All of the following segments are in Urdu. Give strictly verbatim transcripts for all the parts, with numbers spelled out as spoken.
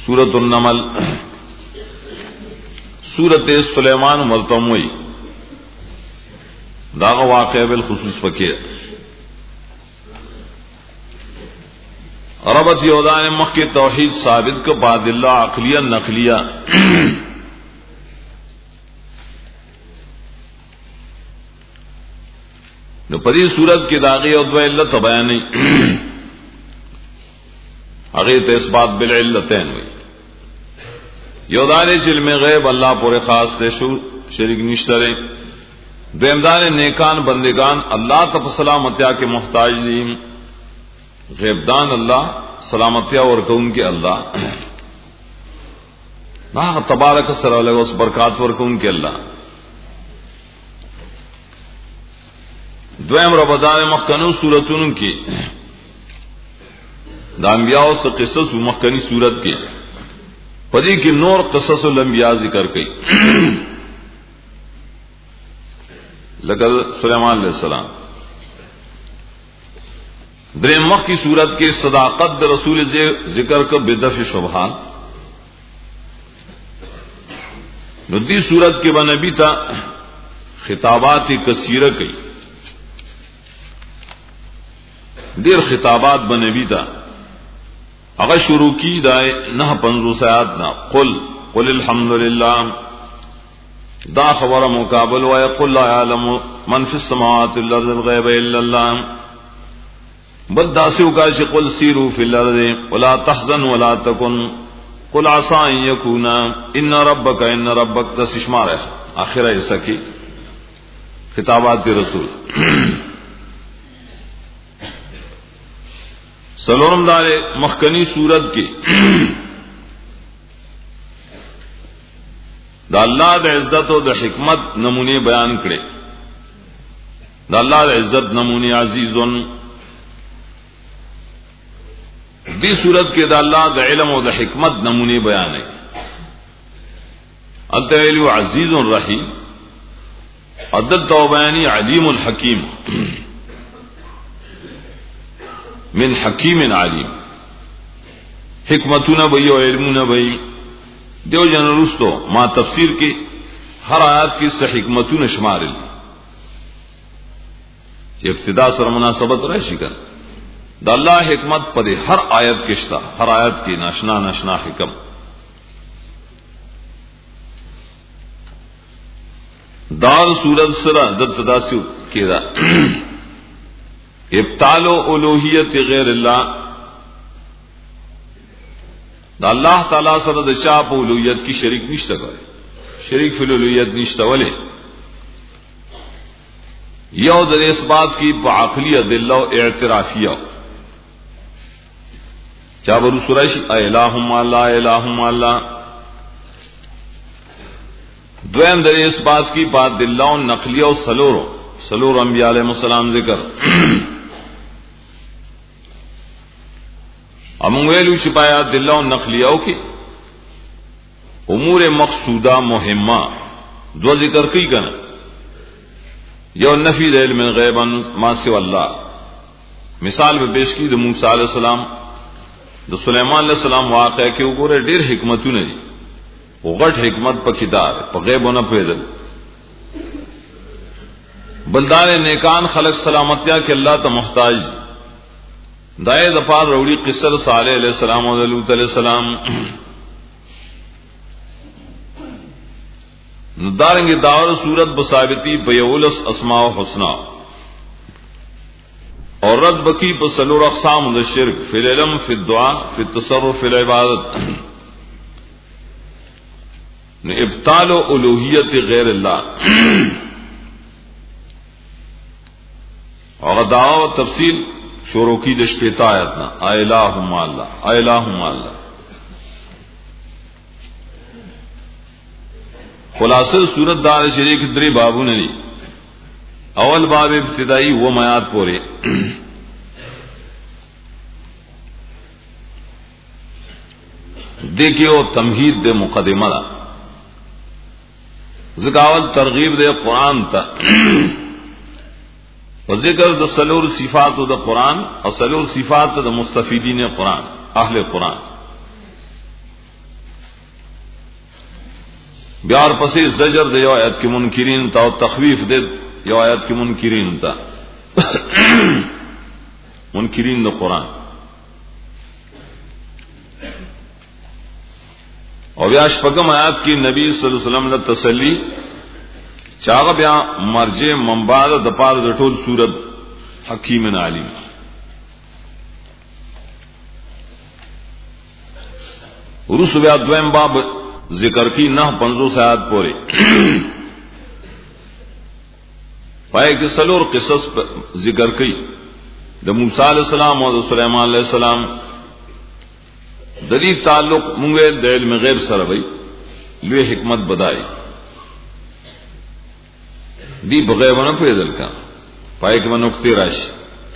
सूरत उन्नमल सूरत सुलेमान मरतमुई दागा वाक़या बिल खुसूस पके अरबत योदान मख के तौहीद साबित का बादिल्ला अकलिया नकलिया न परी सूरत की दागी और द्वैल्लत बयान नहीं अगे तो इस बात बिल इल्लतैन हुई योदान चिल्म गैब अल्लाह पूरे खास थे शरीक निश्तरे द्वेमदान नेकान बंदेगान अल्लाह तब सलामतिया के मोहताज लीम गैबदान अल्लाह सलामतिया और कौन के अल्लाह ना तबारक सर उस बरकात वर कौन के अल्लाह द्वैम रबदान मखकनु सूरतुन की दाम्बियाओं से किस्सस मखकनी सूरत के पदी की नूर किस्सस लंबिया जिक्र की लगल सुलेमान अलैहिस्सलाम द्रेम मख की सूरत के सदाकत रसूल जिक्र का बेदफ शुबहान नुदी सूरत के बनबी था खिताबात कसीर कई देर खिताबात बनबी था अगर शुरू की दाए न पंद्रह सयात ना कुल कुल अल्हम्दुलिल्लाह दा खबर मुकाबल व कुल ला यालमु मन फिस समावाति वल अर्दि गैब इल्लल्लाह बल दासियों का कुल सीरू फिल अर्दि वला तहज़न वला तकुन कुल असा अन यकूना इन्न रब्बक इन्न रब्बक तस्मार है आखिर ऐसा की खिताबात रसूल सलोरम दारे मखकनी सूरत की द अल्लाह द इज्जत और द हिकमत नमूने बयान करे द अल्लाह द इज्जत नमूने अजीजुन दी सूरत के द अल्लाह द इल्म और द हिकमत नमूने बयान है अल्तवेलु अजीजुन रहीम अदल तौबयानी अलीमुल हकीम मिन हकीम आलिम हिकमतू न भई और इल्मू न भई देव जन रुस्तो मां तफसीर की हर आयत की से हिकमतू न शुमार इब्तिदा सर मुनासबत रह शिकन द अल्लाह हिकमत पदे हर आयत किश्ता हर आयत की नशना नशना हिकम दार सूरत सरा दत्तदासी केदा इब्तालो उलूहियत गैर अल्लाह अल्लाह ताला सर दशाप उलूहियत की शरीक निश्ता करे शरीक फिल उलूहियत निश्ता वले यह दर इस बात की आखिली अदिल्ला एतराफिया क्या बरू सुरैश इलाहुम अल्लाह इलाहुम अल्लाह द्वैम दर इस बात की बात दिल्ला नकलिया और सलोरो सलोर अंबिया अलैहिस्सलाम जिक्र अमुंगेलू छिपाया दिल्ला नकलियाओं के उमूर मकसूदा मुहिम्मा दो जिक्र की कन यो नफी इल्म गैब मासिव अल्लाह मिसाल में पेश की द मूसा अलैहिस्सलाम द सुलेमान अलैहिस्सलाम वाक़या के ऊपर ढेर हिकमतू ने वो गठ हिकमत पर किताब पर गैब न पैदल बलदार नेकान खलक सलामतिया के अल्लाह तो मोहताज दाए दफार रौड़ी किस्सर साले अलैहिस्सलाम और लूत अलैहिस्सलाम दारेंगे दावर सूरत बसाबिती बयउलस अस्माउ हुस्ना और रद बकी पर सलूर अक़साम द शिर्क फिल इल्म फिल दुआ फिल तसर्रुफ फिल इबादत इब्ताल उलूहियत गैर अल्लाह और दावा व तफसील शोरों की दशपेता आयत ना आइलाहुम अल्लाह आइलाहुम अल्लाह खुलासर सूरत दार शरीक द्री बाबू नली अवल बाब इब्तिदाई वो मयात पोरे देखियो तमहीद दे मुकदमा जिकावल तरगीब दे कुरान था और जिक्र द सलूर सिफात द कुरान और सलूर सिफात द मुस्तफीदीन कुरान अहले कुरान بیار پسې زجر دی یو آیت کې منکرین تا او تخویف دی یو آیت کې منکرین تا منکرین د قرآن او بیا شپږم آیات کې نبی صلی الله علیه وسلم له تسلی چاغه بیا مرجع منبع د پاره د ټول صورت حکیم علیم ورس بیا دویم باب ذکر کی نہ پنځوس آیات پورې پای کې سلور قصص ذکر کړي د موسی علیہ السلام او د سليمان علیہ السلام د دې تعلق موږ د علم غیب سره وي لوی حکمت بدای دی بغیبونه پیدل کا پای کې منوکتی راشي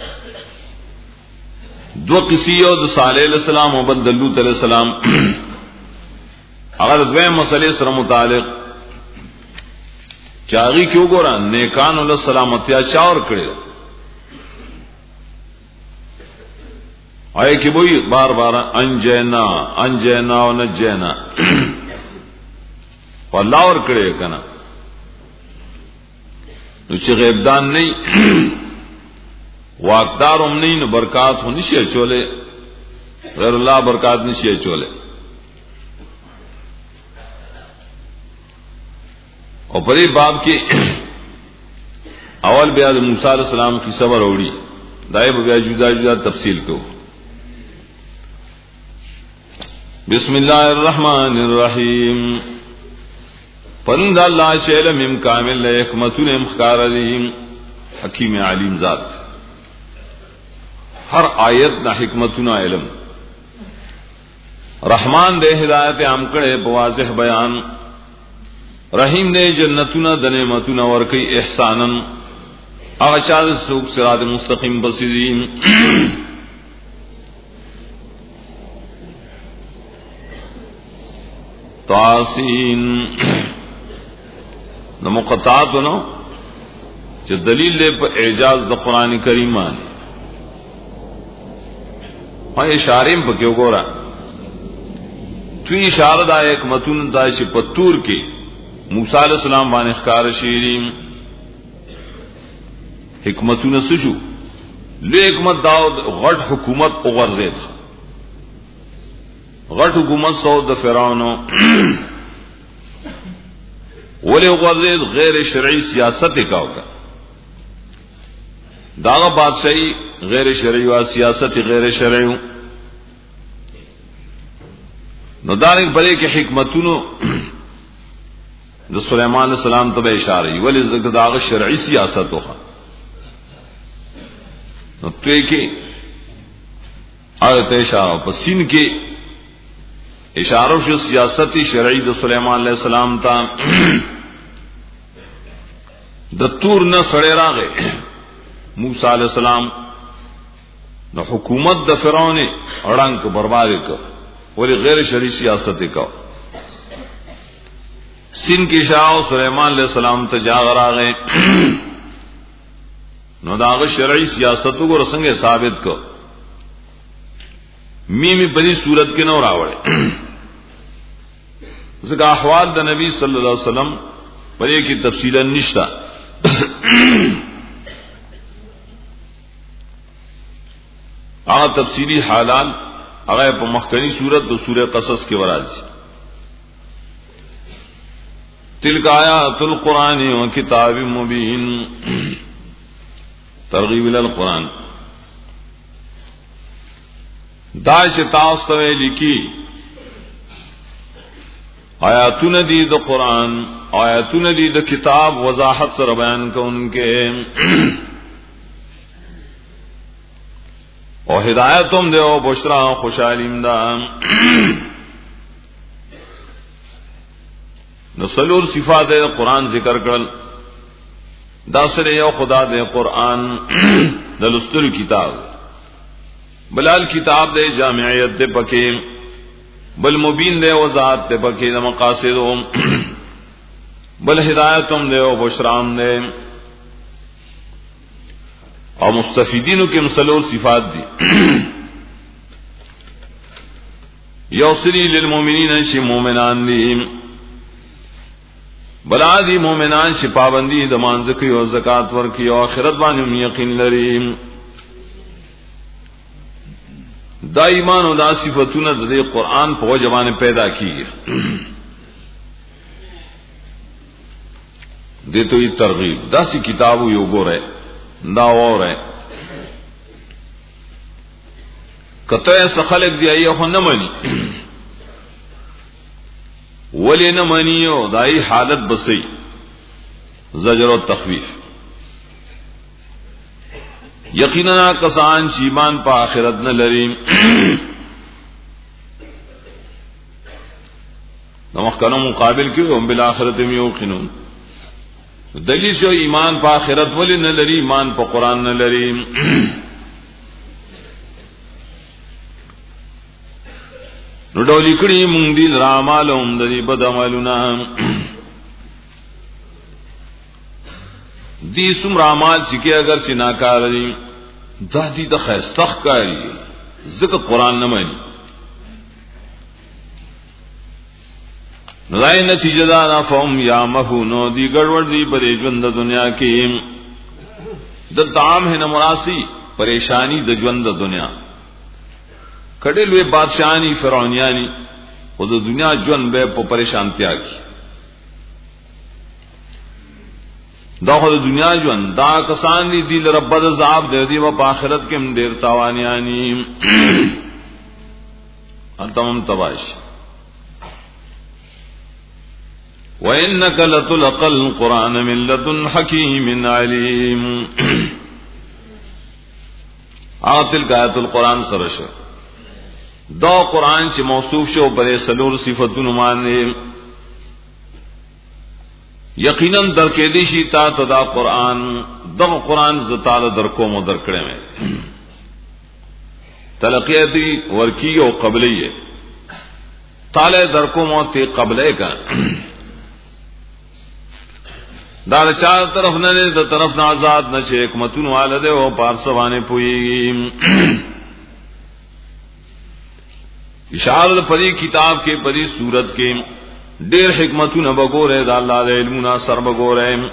دو قصیو د صالح علیہ السلام او بن لوط علیہ السلام اگر دویم مسئلے سره متعلق چاغي کیوں ګوران نیکان ول سلامتیا چاور کړي آئے کہ وہی بار بار انجینا انجینا و نجینا والله ور کړي کنه نو چې غیب دان نه واقدار هم نه نو برکات هونی شي چولے غیر الله برکات نشي چولے اور پری باب کے اول بیا موسی علیہ السلام کی صبر اوڑی دائب بیا جدا جدا تفصیل کو بسم اللہ الرحمن الرحیم پند اللہ چ علم کامل حکمتن مخکار علیم حکیم علیم ذات ہر آیت نہ حکمتنا علم رحمان دے ہدایت عام کڑے بواضح بیان رحیم دے جنتنا دنعمتنا ورکی احسانا اغشاد سوق صراط مستقیم بصیرین تاسین نو مقطعات نو چې دلیل له په اعجاز د قران کریم باندې هاي اشاریم په کې وګورا تو اشاره دا یک متون دا چې په تور کې موسی علیہ السلام باندې ښکار شیرین حکمتونه سشو له حکمت داود غټ حکومت وګرځید غټ حکومت سو د فرعون ولې وګرځید غیر شرعي سیاست وکاو داغه بادشاہي غیر شرعي او سیاست غیر شرعي نو دارک بلې کې حکمتونو د سليمان علیہ السلام ته اشاره ولی زکه داغه شرعي سیاست وخه نو ته کې آیت اشاره په سین کې اشاره شو سیاست شرعي د سليمان علیہ السلام ته د تور نه سړی راغی موسی علیہ السلام نو حکومت د فرعون اړنګ برباد کړ ولی غیر شرعي سیاست وکاو سن کی شاہ سلیمان علیہ السلام تجاغر آگئے نو داغ شرعی سیاستوں کو رسنگ ثابت کو میمی بڑی صورت کے نو راوڑے اس کا احوال دا نبی صلی اللہ علیہ وسلم بڑے کی تفصیلا نشتا آغا تفصیلی حالات اگر پا مخکنی صورت دو سورہ قصص کے ورازی تلک آیات القرآن و کتاب مبین ترغیب القرآن دا چې تاسو ته لیکي آیاتون دی د قرآن آیاتون دی د کتاب وضاحت سره بیان کوونکې او ہدایتم دے او بشرا خوشالیم دا نسلور صفات دے قرآن ذکر کرل دا سره یو خدا دے قرآن دلستر کتاب بلال کتاب دے جامعیت دے پکے بل مبین دے وضاحت دے پکے دا مقاصد بل ہدایتم دے او بشرام دے اور مستفیدینوں کے مسلور صفات دی یوصلی للمومنین شی مومنان دی بلا دی مومنان چې پابندي د مانځ کوي او زکات ورکوي او آخرت باندې یقین لري دا ایمان او دا صفاتونه د قرآن په وجه باندې پیدا کیږي دته ای ترغیب داسې کتابو یو ګوره دا وره کته څه خلق دی ایه نه مانی ولی نه مانی او دای حالت بسې زجر او تخویف یقینا کسان چې ایمان په آخرت نه لري نو مخکنو مقابل کې هم بل آخرت هم یوقنون دلیل شو ایمان په آخرت ولی نه لري ایمان په قران نه لري نو ډول کړي مونږ دي رامالوم د دې بد عملونه دي سم رامال چې کې اگر چې ناکار دي دا دي د خیر سخت کاری ځکه قران نه مانی نو دای نتیجه دا نه فهم یا مهونو دی ګډوډ دی په ژوند د دنیا کې د تام ہے نمراسی پریشانی د ژوند د دنیا کډه لوی بادشاہانی فرعونیانی او د دنیا ژوند به په پریشانتیا کې دا خو د دنیا ژوند دا کسان دي دل رب د عذاب دی دی په آخرت کې هم ډیر تاوانیانی انتم تباش وَإِنَّكَ لَتُلْقَى الْقُرْآنَ مِنْ لَدُنْ حَكِيمٍ عَلِيمٍ آتل آیت القرآن سرش دا قرآن چې موصوف شو پر سلور صفاتونو باندې یقینا در کې دي شي تا ته دا قرآن دا قرآن ز تعالی در کوم در کړه مې تلقیتی ورکی او قبلیه تعالی در کوم او ته قبله کا دا چار طرف نه د طرف نه آزاد نشي حکمتون والده او پارسوانه پوي اشاره پری کتاب کې پری صورت کې ډېر حکمتونه وګوره د الله د علمنا سر وګوره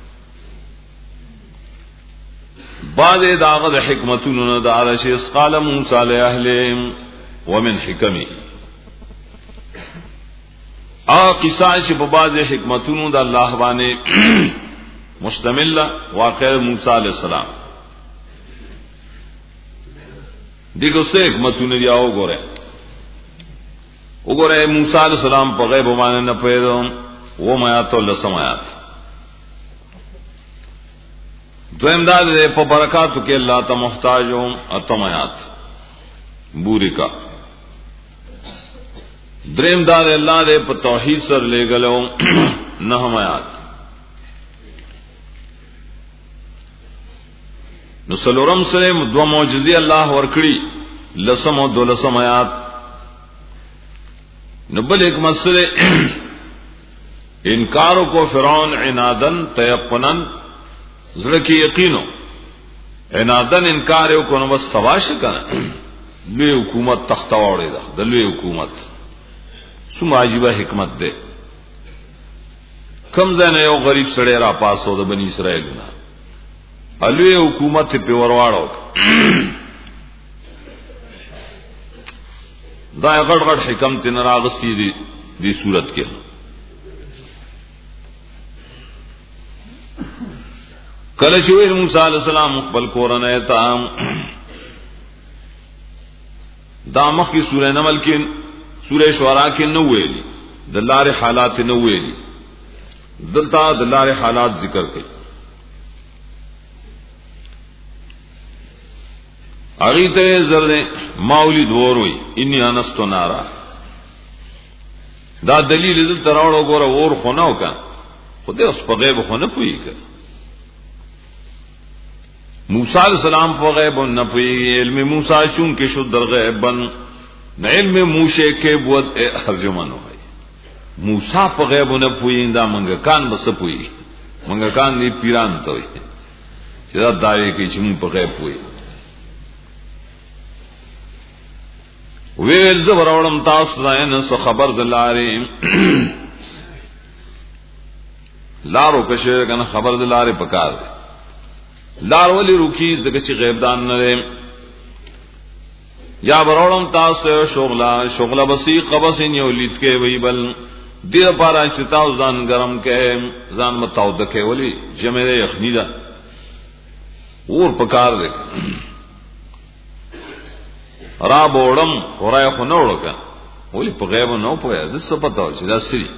بعد داغه د حکمتونو د عرش قال موسی علیه اهل ومن حکمه ا قصه چې په بعض حکمتونو د الله باندې مشتمل واقع موسی علیہ السلام دغه څه حکمتونه دی او ګوره وګوره موسی علیہ السلام په غیب باندې نه پیدا و ما ته له سمات دویم دا په برکاتو کې الله ته محتاج او اتمات بوریکا دریم دار اللہ دے پا توحید سر لے گلو نحم آیات نسلورم سلیم دو معجزی اللہ ورکڑی لسم و دو لسم آیات نبل ایک مسئلے انکارو کو فرعون عنادن تیقنن زرکی یقینو عنادن انکارو کو نبس تواش کنا لوی حکومت تختواری دا دا لوی حکومت سم عجیبہ حکمت دے کم زین یو غریب سڑے را پاسو دا بنی اسرائیل نا الوی حکومت پی ورواڑو دا غٹ غٹ حکم تی نراغستی دی, دی صورت کے کلشوی موسیٰ علیہ السلام مقبل کورن ایتا دا مخ کی سورہ نمل کی سورہ شعراء کې نو ویلي دلار حالات نو ویلي دلتا دلار حالات ذکر کړي اغیته زرد مولد وروي انی انستو نارا دا دلیل دل تراوړو ګوره اور خوناو کا خدای اوس په غیب خونه پوي کړ موسی علیہ السلام په غیب نه پوي علم موسی شون کې شو در غیبن علم موسی کې بود ترجمانو ہے موسی په غیب نه پویندا منګه کان بس پوي منګه کان دی پیران ته وي چې دا دایې کې چې موږ په غیب پوي ویل زبر اورم تاسو نه څه خبر دلاره لارو کشه کنه خبر د لارې پکار دی لار ولی روکی زکه چې غیب دان نه یا برولم تاسو شغلا شغلا بسی قبس یو لید کې وی بل دې لپاره چې تاسو ځان ګرم کې ځان متعود کې ولی جمعه یخنی دا اور پکار دی را بوړم اورای خو نه وړکا ولی په غیب نه پوهه د څه پتاو چې دا سری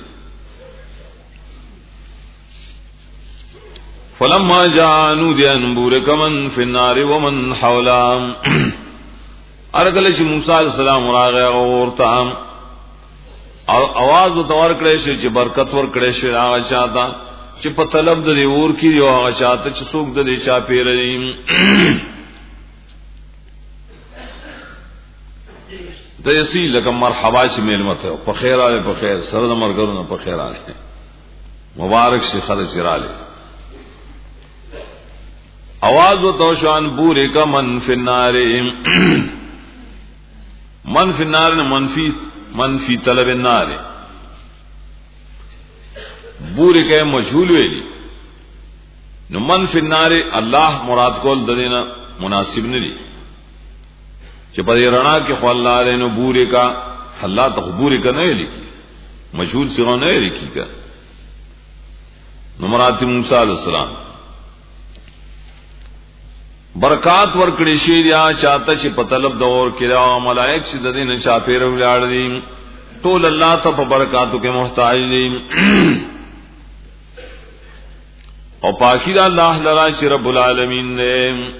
فلما جاءوا ديان بورك من في النار ومن حولهم ارغل چې موسی عليه السلام راغی اورته आवाज وتور کړي چې برکت ور کړي شي هغه چاته چې په طلب د اور کې یو هغه چاته چې څوک د دې چا پیرې د یسي لکه مرحبا چې ملمته په خیر آله په خیر سره د مرګونو په خیر آله مبارک شي خلک رااله आवाज و توشان بورے کا من فی النار من فی النار نے منفی منفی طلب النار بورے کا مجهول ویلی نو من فی النار الله مراد کول ددینا مناسب نه دی چې په رڼا کې خو الله له نو بورے کا الله ته بورے کا نه لیکي مجهول څنګه نه لیکي کا نو مراد موسی علیہ السلام برکات ورکړي شي یا چاته چې په طلب د اور کړه ملائک چې د دې نه چا پیر ولاړ دي ټول الله ته په برکاتو کې محتاج دي او پاکی دا الله لرا چې رب العالمین نے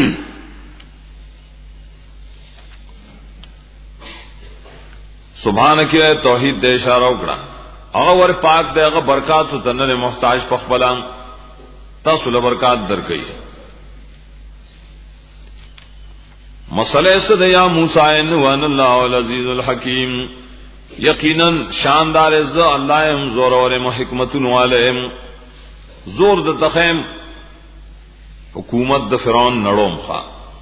سبحانك توحید دې اشاره وکړه هغه ور پاک دغه برکات ته نه محتاج په خپل تاسو له برکات درکې مسئلہ صد یا موسی ان اللہ العزیز الحکیم یقینا شاندار ز اللہ ام زور اور حکمت والم زور د تخیم حکومت د فرعون نړوم خا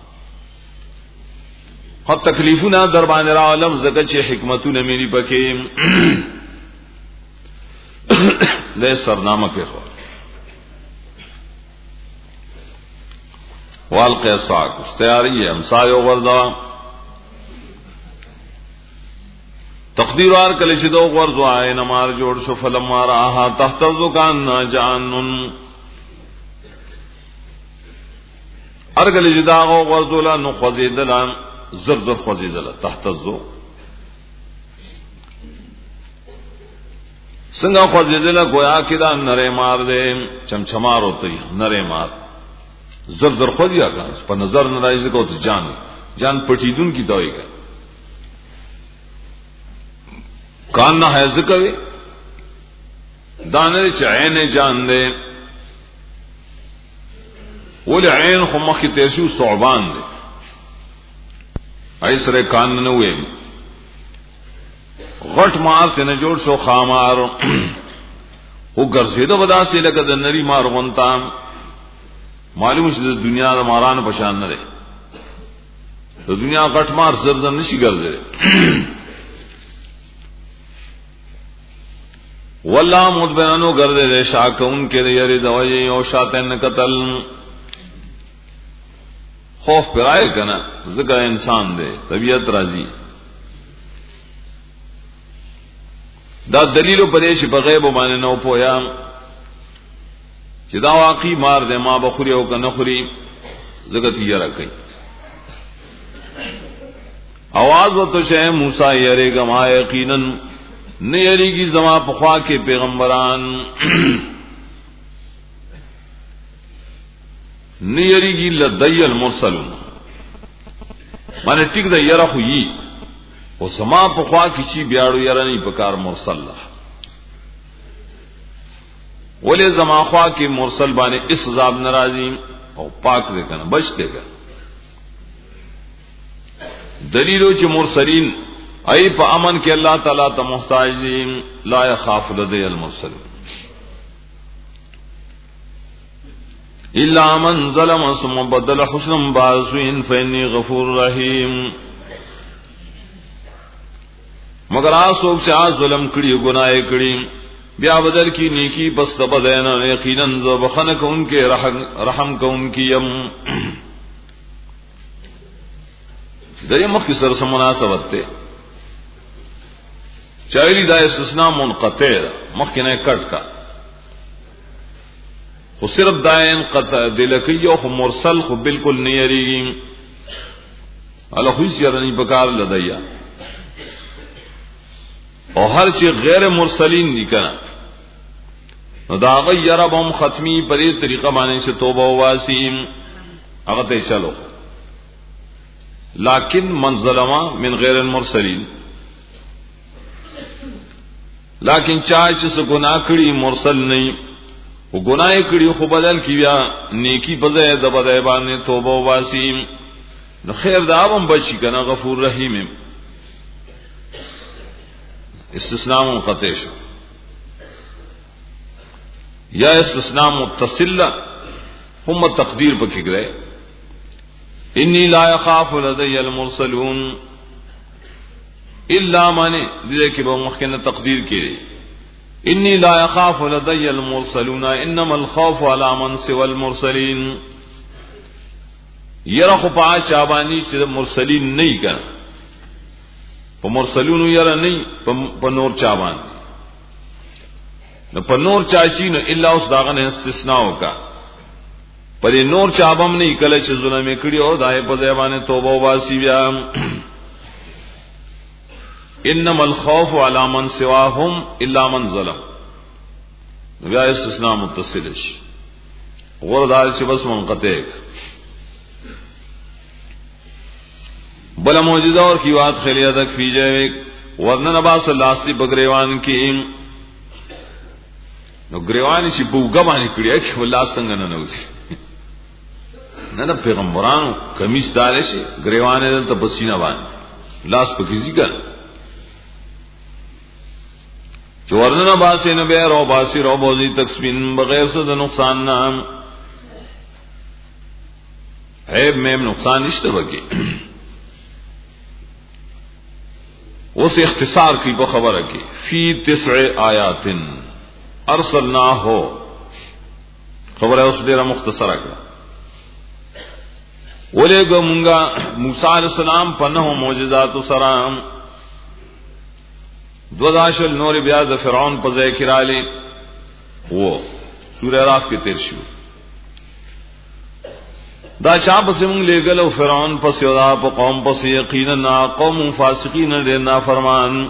خو تکلیفونه در باندې را علم زکه چې حکمتونه مې پکې له سرنامه کې خو والقى الصاع استعاريه امسای او وردا تقدیر ور کله چې دو ورزو عین مار جوړ شو فلم راها تحت ذکان جانن ارګل چې دا ورزو لا نو خزیدل زر زر خزیدل تحت الذو څنګه خزیدل گویا کې دا نره مار دې چمچمار ہوتی نره مار زر زر خو دیا کان په نظر نه راځي کو ته جان جان پټیدون کی دوی کا کان نه حیز کوي دانه چې عین جان دې ول عین خو مخ ته شو صعبان دې ایسره کان نه وې غټ مار ته نه جوړ شو خامار او ګرځیدو ودا سي لکه د نری مار غونتا معلوم شي د دنیا د مارانو پشان نه ده د دنیا غټ مار زرد نشي ګرځي والله مدبرانو ګرځي شاکون کې یری دوی او شاتن قتل خوف پرای کنه زګا انسان دی طبیعت راضی دا دلیل په دې چې په غیب باندې نو پویا چې دا واقعي مار دې ما بخوري او کنه خوري زګت یې راکې आवाज وته شه موسی یریګه ما یقینا نه یریږي زما په خوا کې پیغمبران نه یریږي لدی المرسلون باندې ټیک دا یره خو یي او زما په خوا کې چې بیاړو یره نه په کار مرسل الله ولې زما خوا کې مرسل باندې اس عذاب ناراضي او پاک دې کنه بچ دې کنه دلیلو چې مرسلین ای په امن کې الله تعالی ته محتاج دي لا يخاف لدی المرسل الا من ظلم ثم بدل حسنا بعضين فاني غفور رحيم مگر آسوک چې ظلم کړي ګناه کړي بیا بدل کی نیکی پس بدینا یقینا ذو بخنک ان کے رحم کو ان کی یم درې مخ سره سم مناسبت ته چایلی دا استثناء منقطع مخ کې نه کټ کا خو صرف داین قطع دلکی او مرسل خو بالکل نه یریږي الله خو یې رني پکار لدایا او هر چې غیر مرسلین دي کنه نو دا غیر بهم ختمی په دې طریقه باندې چې توبه واسیم هغه ته چلو لیکن من ظلم من غیر المرسلین لیکن چا چې گناہ کړي مرسل نه او گناہ کړي خو بدل کی بیا نیکی په ځای د بدای باندې توبه واسیم نو خیر دا هم بچی کنه غفور رحیم استثناء منقطع شو یا استثناء متصل هم تقدیر پکې گئے انی لا يخاف لدي المرسلون الا من دې کې به مخکنه تقدیر کړي انی لا يخاف لدي المرسلون انما الخوف على من سوى المرسلين یره خو په چابانی چې مرسلین نه کړه په مرسلون یره نه په نور چابان نو په نور چاشي نو الا اوس داغه نه استثناء وکا پر نور چابم نه کله چې ظلم کړي او دای په ځوانه توبه واسي بیا انما الخوف على من سواهم الا من ظلم بیا استثناء متصل شي غوړدار چې بس منقطع بلا معجزہ اور کی بات خلیہ تک فی جائے ورنہ نباس لاستی بگریوان کی نو گریوان چې بوګه باندې کړی چې الله څنګه نه نوځي نه د پیغمبرانو کمیس دار شي گریوان دلته پسینه باندې لاس پکې ځګر چورنه باسه نه به رو باسی رو بوزي تکسبین بغیر څه د نقصان نه عیب میں نقصان نشته وکي اس اختصار کی کو خبر کی فی تسع آیات ارسلناه خبر ہے اس ډیره مختصره کړه ولېګو مونږه موسی علیہ السلام په نهو معجزات سره دواداشل نور بیا د فرعون په ځای کې رالی وو سورہ راف کې تیر شو دا چا پس مونږ لګل او فرعون پس یو دا په قوم پس یقینا قوم فاسقین نه نافرمان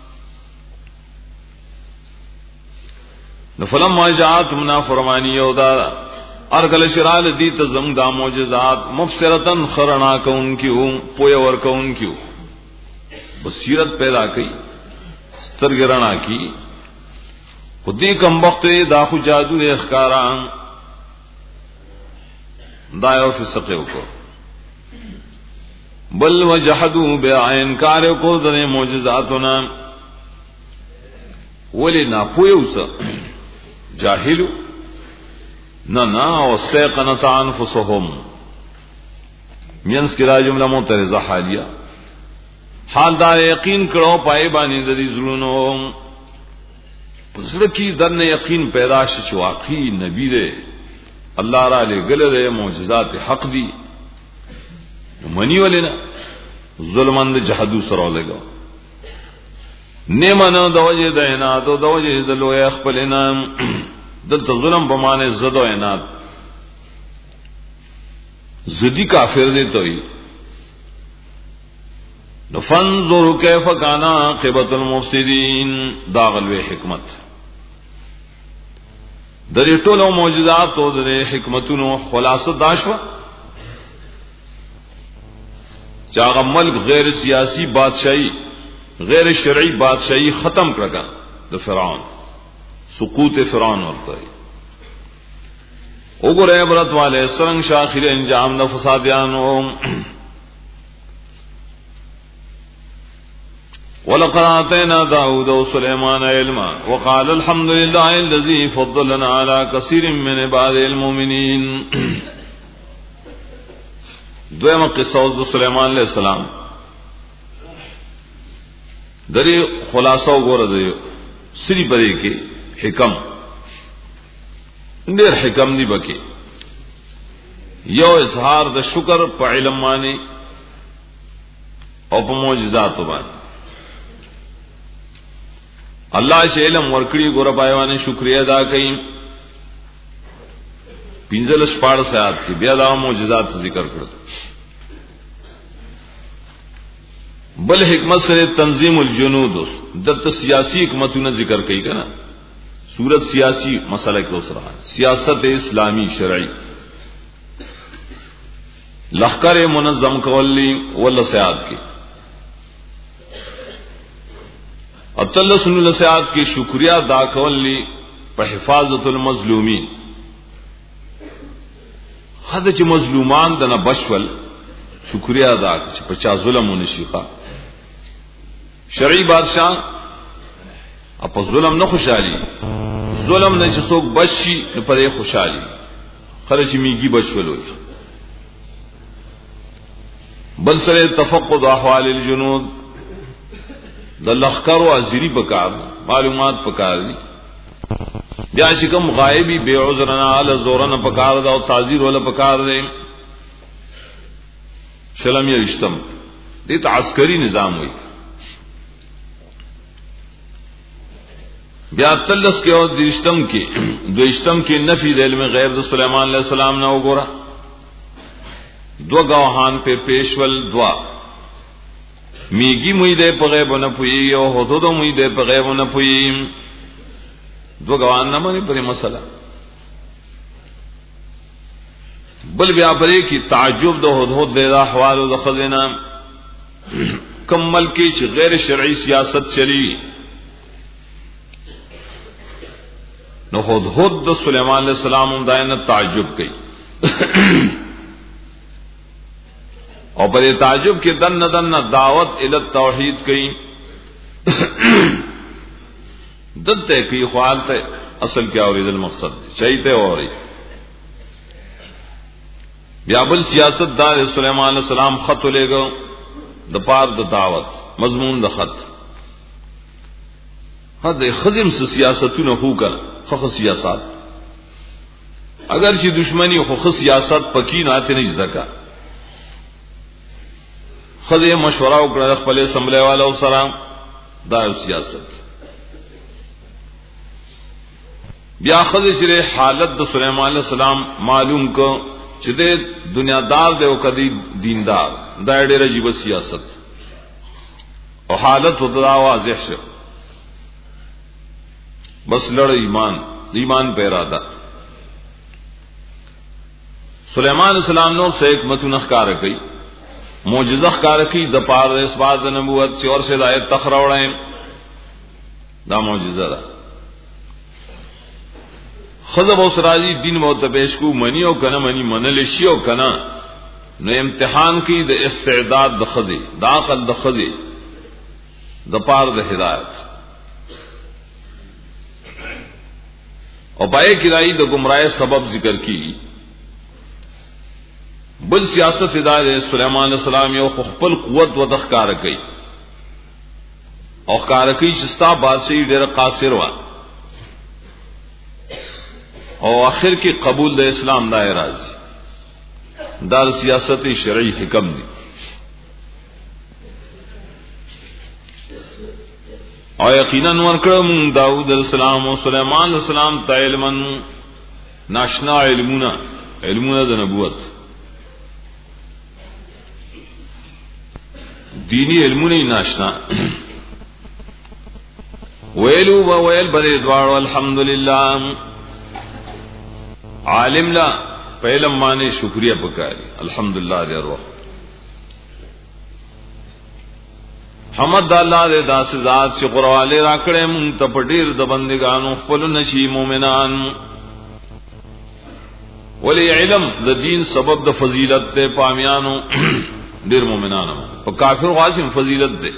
نو فلما جاءت منافرمانی یو دا ارغل شرال دی ته زم دا معجزات مبصرتن خرنا کون کیو پوی ور کون کیو بصیرت پیدا کی سترګرنا کی خودی کم وخت دا خو جادو اخکاران دا یو فسقه کو بل وجحدوا بانکار کو د معجزاتنا ولنا پویوس جاهلو نه نه او استيقنت انفسهم مینس کی را جمله معترضه حالیه حال دا یقین کړو پای باندې د دې زړونو پسړه کی دنه یقین پیدا شي چې واقعي نبی دی الله را لګل دې معجزات حق دي منی ولنا ظلمند جهادو سره لګو نیمانو د وجه د عنایت او د وجه د لوی خپل انام دلته ظلم په معنی زدو عنایت زدی کافر دی توي نفنظر کیف کان عاقبت المفسدين داغلوی حکمت درې ټولو معجزات او درې حکمتونو خلاصه داشوا چاغه ملک غیر سیاسی بادشاہی غیر شرعی بادشاہی ختم کړه د فرعون سقوط فرعون ورته وګوره عبرت والے سرنګ شاخر انجام د فسادیانو ولقد آتينا داود وسليمان علما وقال الحمد لله الذي فضلنا على كثير من عباده المؤمنين دویمه قصه د سليمان عليه السلام دری خلاصو غوړه دی سری پرې کې حکم ډېر حکم دی بکی یو اظهار د شکر په علم باندې او په معجزات باندې الله چې علم ورکړي ګور پایوانه شکریا ادا کړي پنځل شپږ ساعت کې بیا دا معجزات ذکر کړل بل حکمت سره تنظیم الجنود دلته سیاسی حکمتونه ذکر کړي کنه صورت سیاسی مسئلہ کې اوسره سیاست اسلامی شرعی لخر منظم کولی ول سیاد کی اتل سن سیاد کی شکریہ ادا کولی په حفاظت المظلومین خدای چې مظلومان دنه بشول شکریہ ادا چې په چا ظلم ونشيخه شرعی بادشاہ اپ ظلم نه خوشالي ظلم نه چې څوک بشي نو پرې خوشالي خلک چې میږي بشولوي بل سره تفقد احوال الجنود د لخر او ازری پکار معلومات پکار دي بیا چې کوم غایبی بے عذرنا علی زورن پکار دا او تعذیر ولا پکار دي شلم یشتم دې عسکری نظام وي بیا تلس کې او درشتم کې دویشتم کې نفی د علم غیب د سليمان علیہ السلام نه وګوره دو گواهان په پیشول دوا میگی موی دے په غیب نه پوي او حدود موی دے په غیب نه پوي دو گواهان نه باندې پر مسله بل بیا پرې کی تعجب د حدود د احوال او د خزینه کمل کی چې غیر شرعی سیاست چلی نو حدود د سليمان علیہ السلام هم داینه تعجب کړي او پر تعجب کې دن دن دعوت ال توحید کئ دته کی خالته اصل کیا اوریدل مقصد چایته اوري بیا بل سیاست دار سليمان علیہ السلام خط لګو د پار د دعوت مضمون د خط هدا خدم سیاستونه هو کړه خو سیاست اگر چې دشمنی خو خو سیاست پکې نه اته نه ځکا خدای مشوره وکړه خپل اسمبلی والو سره دا سیاست بیا خدای سره حالت د سليمان علیہ السلام معلوم کو چې د دنیا دار دی او کدی دیندار دا ډېر عجیب سیاست او حالت ودا واضح شو بس لړ ایمان ایمان په اراده سليمان علیہ السلام نو سے حکمتونه ښکار کړي معجزہ ښکار کی د پاره اسباد د نبوت چې اور سے ہدایت تخراوړم دا معجزہ ده خذب او سراجی دین مو تبیش کو منی او کنه منی منل شی او کنه نو امتحان کی د استعداد د خذی داخل د خذی د پاره د ہدایت او پای کی رائی د گمراہ سبب ذکر کی بل سیاست ادارے سليمان علیہ السلام یو خپل قوت و دخکار کئی او کار کئی شستا بادشاہی ډیر قاصر وا او اخر کې قبول د اسلام دا راځي دا سیاست شرعی حکم دی او یقینا ورکړم داوود علیہ السلام او سليمان علیہ السلام ته علم ناشنا علمونه علمونه د نبوت دینی علمونه ناشنا ویلو و ویل بلې دوار الحمدلله عالم لا پهلم باندې شکریا وکړي الحمدلله دې روح حمد الله دې داس ذات چې قرآن را کړې مونږ ته پټیر د بندګانو خپل نشي مؤمنان ولی علم د دین سبب د فضیلت ته پامیانو ډیر مؤمنانو په کافر غاسم فضیلت ده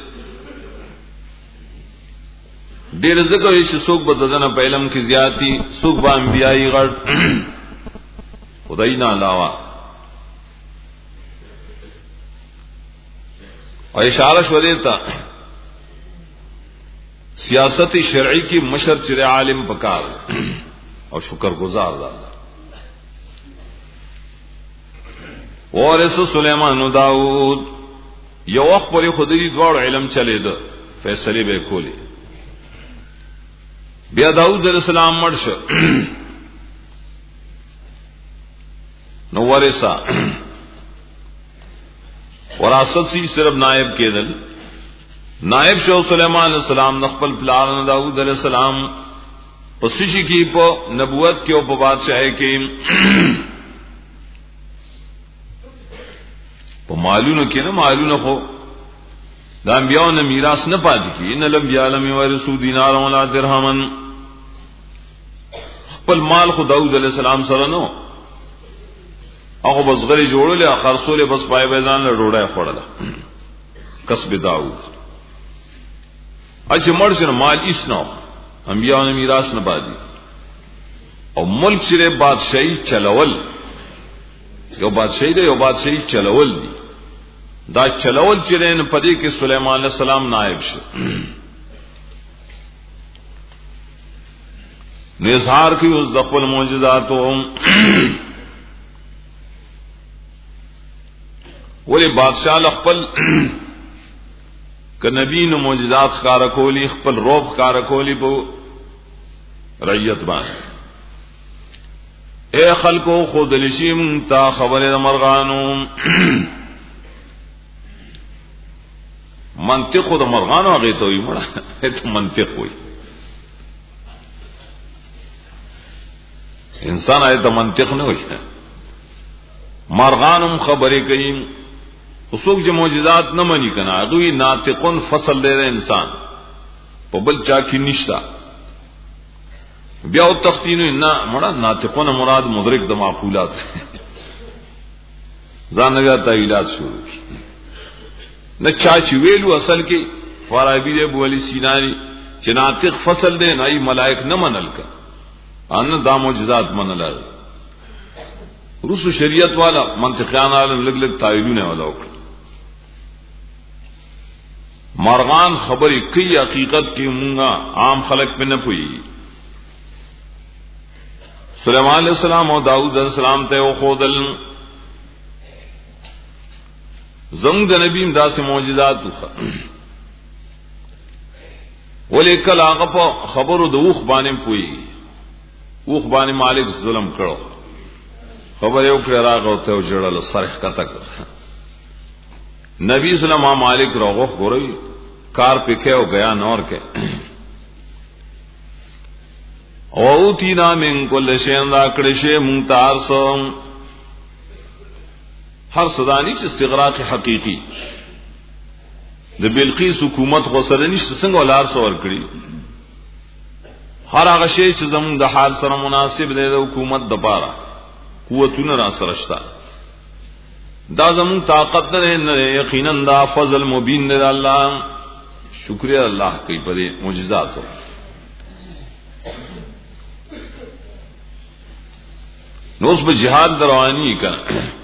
ډیر ذکر چې څوک بددنه په علم کې زیاتی څوک با انبیایي غړ خدای نه علاوه او اشاره شو دیتا سیاست شرعی کی مشر چر عالم پکار اور شکر گزار دادا وارث سلیمان و داؤد یو وخت پر خدای دوړ علم چلے ده فیصله به کولی بیا داؤد علیہ السلام مرشه نو ورثا وراثت سی صرف نائب کېدل نائب شو سلیمان علیہ السلام نخپل پلار داؤد علیہ السلام پسشی کی په نبوت کې او په بادشاہي کې په مالونو کې نه مالونو خو د انبیاء نه میراث نه پاتې کی ان الانبیاء لم يورثوا دینارا ولا درهما خپل مال خو داؤد علیہ السلام سره نو هغه بس غری جوړول خرصول بس پای بیزان له ډوډۍ خوړله کسب داؤد اچھا مرشن مال اس نو انبیاء نے میراث نہ پادی اور ملک سرے بادشاہی چلول یو بادشاہی دے یو بادشاہی چلول دی دا چلول چرے نے پدی کہ سلیمان علیہ السلام نائب شو نظہار کی اس ذقل معجزاتو ولی بادشاہ لخپل کہ نبی نو معجزات خار کولی خپل روب خار کولی بو رعیت بان اے خلقو خود لشیم تا خبر مرغانو منطق خود مرغانو غیتو ہی مڑا ایتو منطق ہوئی انسان آئے تو منطق نہ ہوئی مرغانم خبریں کہیں اسوک جو معجزات نہ منی کنا اگوی ناطقن فصل دے رہے انسان پا بل چاکی نشتا بیاو تختینو انا مڑا ناطقن مراد مدرک دا معقولات زان نبیا تاویلات شروع کی نہ چاچی ویلو اصل کی فارابی دے بو علی سینانی چی ناطق فصل دے نائی ملائک نہ منل کا آنا دا معجزات منل آرے رسو شریعت والا منطقیان آلن لگ لگ تاویلونے والا اکڑ مرغان خبری کئی حقیقت کی مونگا عام خلق پہ نہ پوئی سلیمان علیہ السلام اور داؤد علیہ السلام تے او خودل زنگ دا نبیم دا سے معجزات ولی کل آغا پا خبرو دا اوخ بانے پوئی اوخ بانے مالک ظلم کرو خبر یو کر راغ ہوتے ہو جڑل سرخ کا تک نبی صلی اللہ مالک روغ گوری کار پکے ہو گیا نور کے اوتینا من کل شین دا کڑشے منتار سو ہر صدانی چھ استغراق حقیقی دا بلقیس حکومت غصدنی چھ سنگ ولار سور کری ہر آغشے چھ زمون دا حال سر مناسب دے دا حکومت دا پارا قوتون را سرشتا دا زمون طاقت نہ یقیناً دا فضل مبین دے اللہ شکریہ اللہ کی پدے معجزات ہو نوس پہ جہاد دروانی کا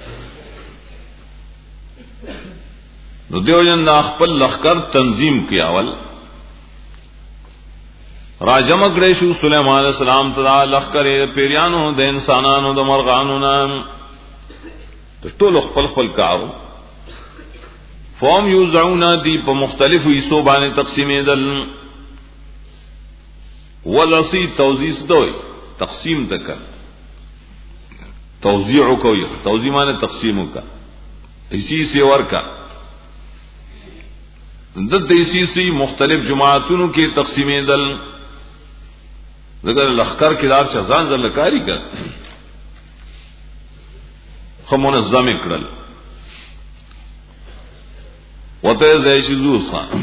نو دیو جن دا خپل لخکر تنظیم کیا اول راجم گریشو سلیمان علیہ السلام تدا لخکر پیریانو دا انسانانو دا مرغانو نام تو ټول خپل خپل کارو فوم یوزعون دی په مختلف حصو باندې تقسیمې دل ولسی توزیع دوی تقسیم تک توزیع کوي توزیع معنی تقسیم کا اسی سے ورکا د اسی سے مختلف جماعتونو کې تقسیمې دل دغه لخر کې دار شزان دل کاری کړ خمنظم کړل وته زیش زوس خان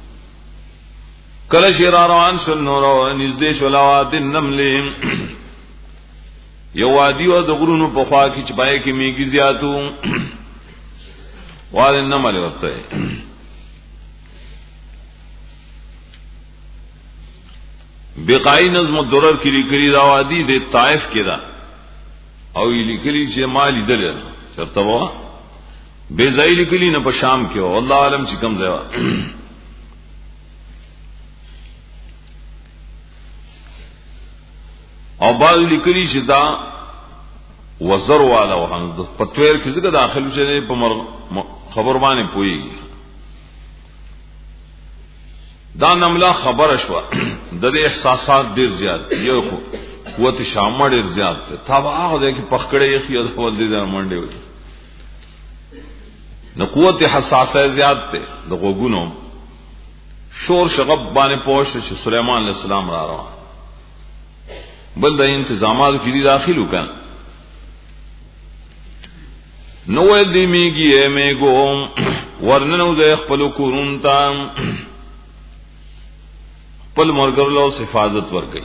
کله شیر روان شل نور نږدې شولوات النمل یو وادي او د غرونو په خوا کې چپای کې میږي زیاتو واد النمل وته بقای نظم الدرر کی لکلی دا وادي د طائف کې دا او لکلی چې مالی دل چرته وا بے ځای لکلی نه په شام کې او الله عالم چې کم ځای او بعض لیکلی چې دا وزر والا وهم د پتویر کې څنګه داخل شي په خبر باندې پويږي دا نمله خبر شو د دې احساسات ډیر زیات یو خو قوت شامل ډیر زیات ته تا هغه د کې پخکړې یې خیال ول دي دا منډه وي نو قوت حساسه زیات ته د غوګونو شور شغب باندې پوښ چې سليمان عليه السلام را روان بل د انتظامات کې دي داخل وکړ نو ول دی میږي میګو ورننو د خپل کورون ته خپل مرګر له حفاظت ورکړي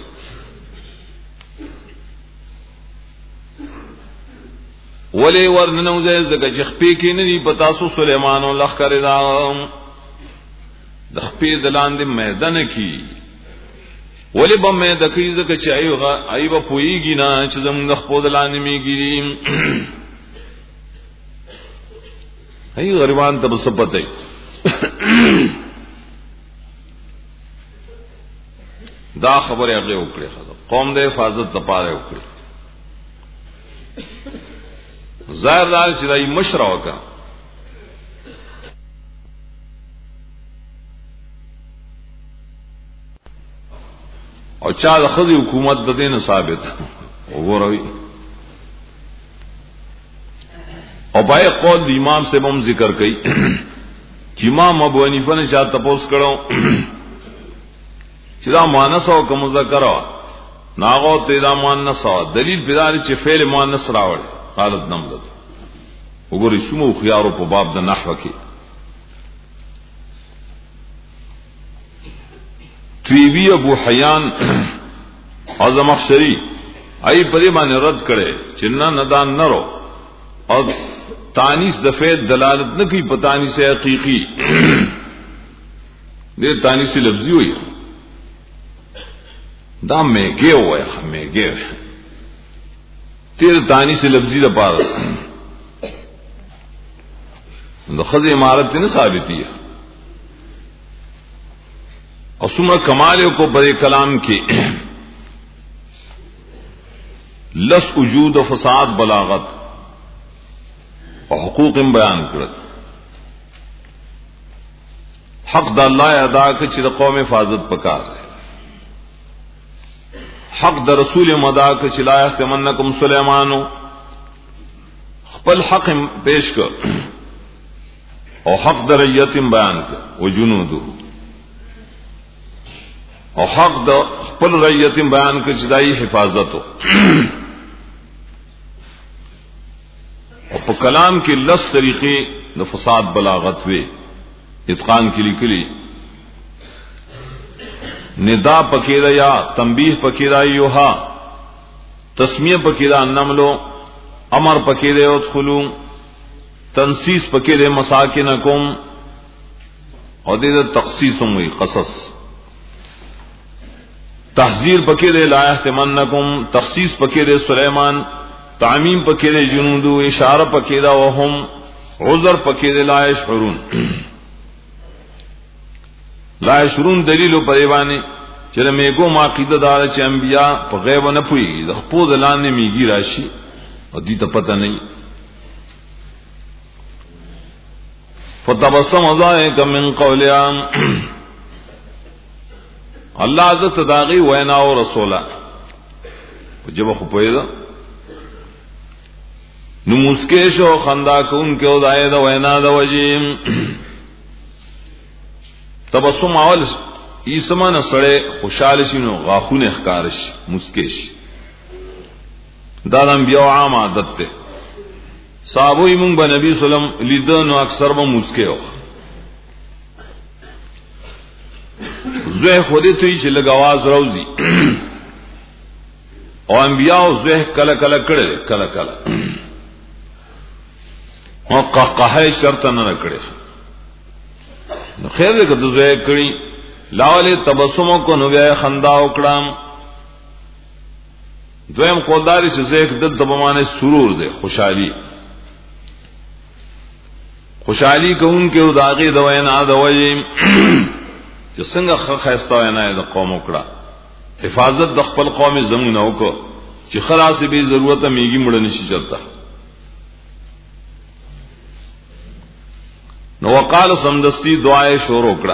ولی ورننو زګه چې خپې کې نه دی پتا سو سليمان او لخر دا د خپې دلاندې میدان کې ولی به مې د کې زګه چې ایوغه ایوه پويږي نه چې زموږ خپل دلاندې میګي ای غریبان ته بسپته دا خبره هغه وکړه قوم د حفاظت لپاره وکړه ظاهر دار چې دای مشره وکړه او چا د خدای حکومت د دین ثابت وګوروي او بای قول د امام سے هم ذکر کړي چې امام ابو حنیفه نے چا تپوس کړو چې دا مؤنث او مذکر ناغو ته دا مؤنث دلیل پیدار چې فعل مؤنث راوړي قالت نملت وګورئ شمو خيارو په باب د نحو کې تریوی ابو حیان اعظم اخشری ای په دې باندې رد کړي چې نه ندان نرو او تانیث د فعل دلالت نه کوي په تانیث حقيقي دې تانیث لفظي وي دا میګه وای میګه تیر تانیث لفظي د پاره نو خزه عمارت نه ثابتي او څومره کمال کو بڑے کلام کې لس وجود و فساد بلاغت او حقوق بیان کړل حق د الله ادا کړي چې د قوم حفاظت پکار حق د رسول مدا کړي چې لا يحتمنکم سليمانو خپل حق پیش کړ او حق د رعیت بیان کړ او جنودو او حق د خپل رعیت بیان کړي چې دای حفاظت او په کلام کې لس طریقې د فساد بلاغت وي اتقان کې لیکلي ندا پکې دا یا تنبیه پکې دا یوها تسمیه پکې دا نملو امر پکې دا ادخلوا تنسیس پکې دا مساکنکم او دې تخصیص وي قصص تحذير پکې دا لا يحتمنکم تخصیص پکې دا سليمان تعمیم پکې دا جنودو اشاره پکې دا وهم عذر پکې دا لا يشعرون لا يشعرون دلیل په دیوانه چې میګو ما عقیده دار چې انبیا په غیب نه پوي د خپل لاندې میګي راشي او دې ته پته نه فتبسم ذائک من قولهم الله عزت داغي وینا او رسولا جب خو پوهیدا نو مسکه شو خندا کون کې او دای دا وینا دا وجیم تبسم اول ایسمانه سره خوشاله شینو غاخونه ښکارش مسکش دا د انبیاء عام عادت ده صحابه ایمون به نبی سلام لیدنو اکثر به مسکه زه خودی ته چې لګاواز راوځي او انبیاء زه کله کله کړه کله کله او قهقه شرط نه کړي نو خیر دې کده زه کړی لاولې تبسم کو نو بیا خندا وکړم دویم قولداري چې زه دل تبمانه سرور ده خوشحالي خوشحالي کوم کې وداغي دوی نه دوی چې څنګه خخېستا نه د قوم وکړه حفاظت د خپل قوم زمونه وکړه چې خلاص به ضرورت میږي مړ نشي چلتا. نو وقال سمدستی دعای شروع کړه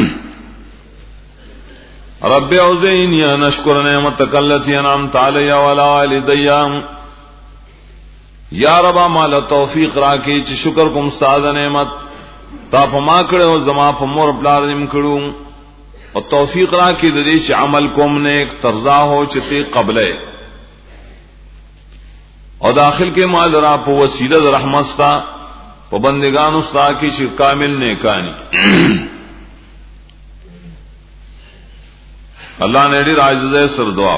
رب اوزعنی ان اشکر نعمتک التی انعمت علی وعلی والدی، یا رب مال توفیق راکې چې شکر کوم ستاسو نعمت تا په ما کړو زما په مور بلار نیم کړو، او توفیق راکې د دې چې عمل کوم نیک ترضا هو چې ته قبله، او داخل کې مال را په وسیله د رحمت ستا په بندگانو ستا کې چې کامل نیکانی. الله نے ډیر عاجزه سر دعا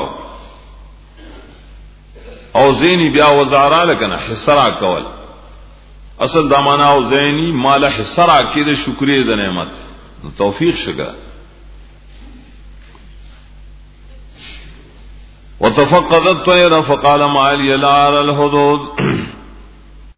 او زینی بیا وزارا لکنه حسرا کول، اصل دا معنا او زینی مال حسرا کې د شکرې د نعمت توفیق شګه. وتفقد الطير فقال ما لي لا أرى الحدود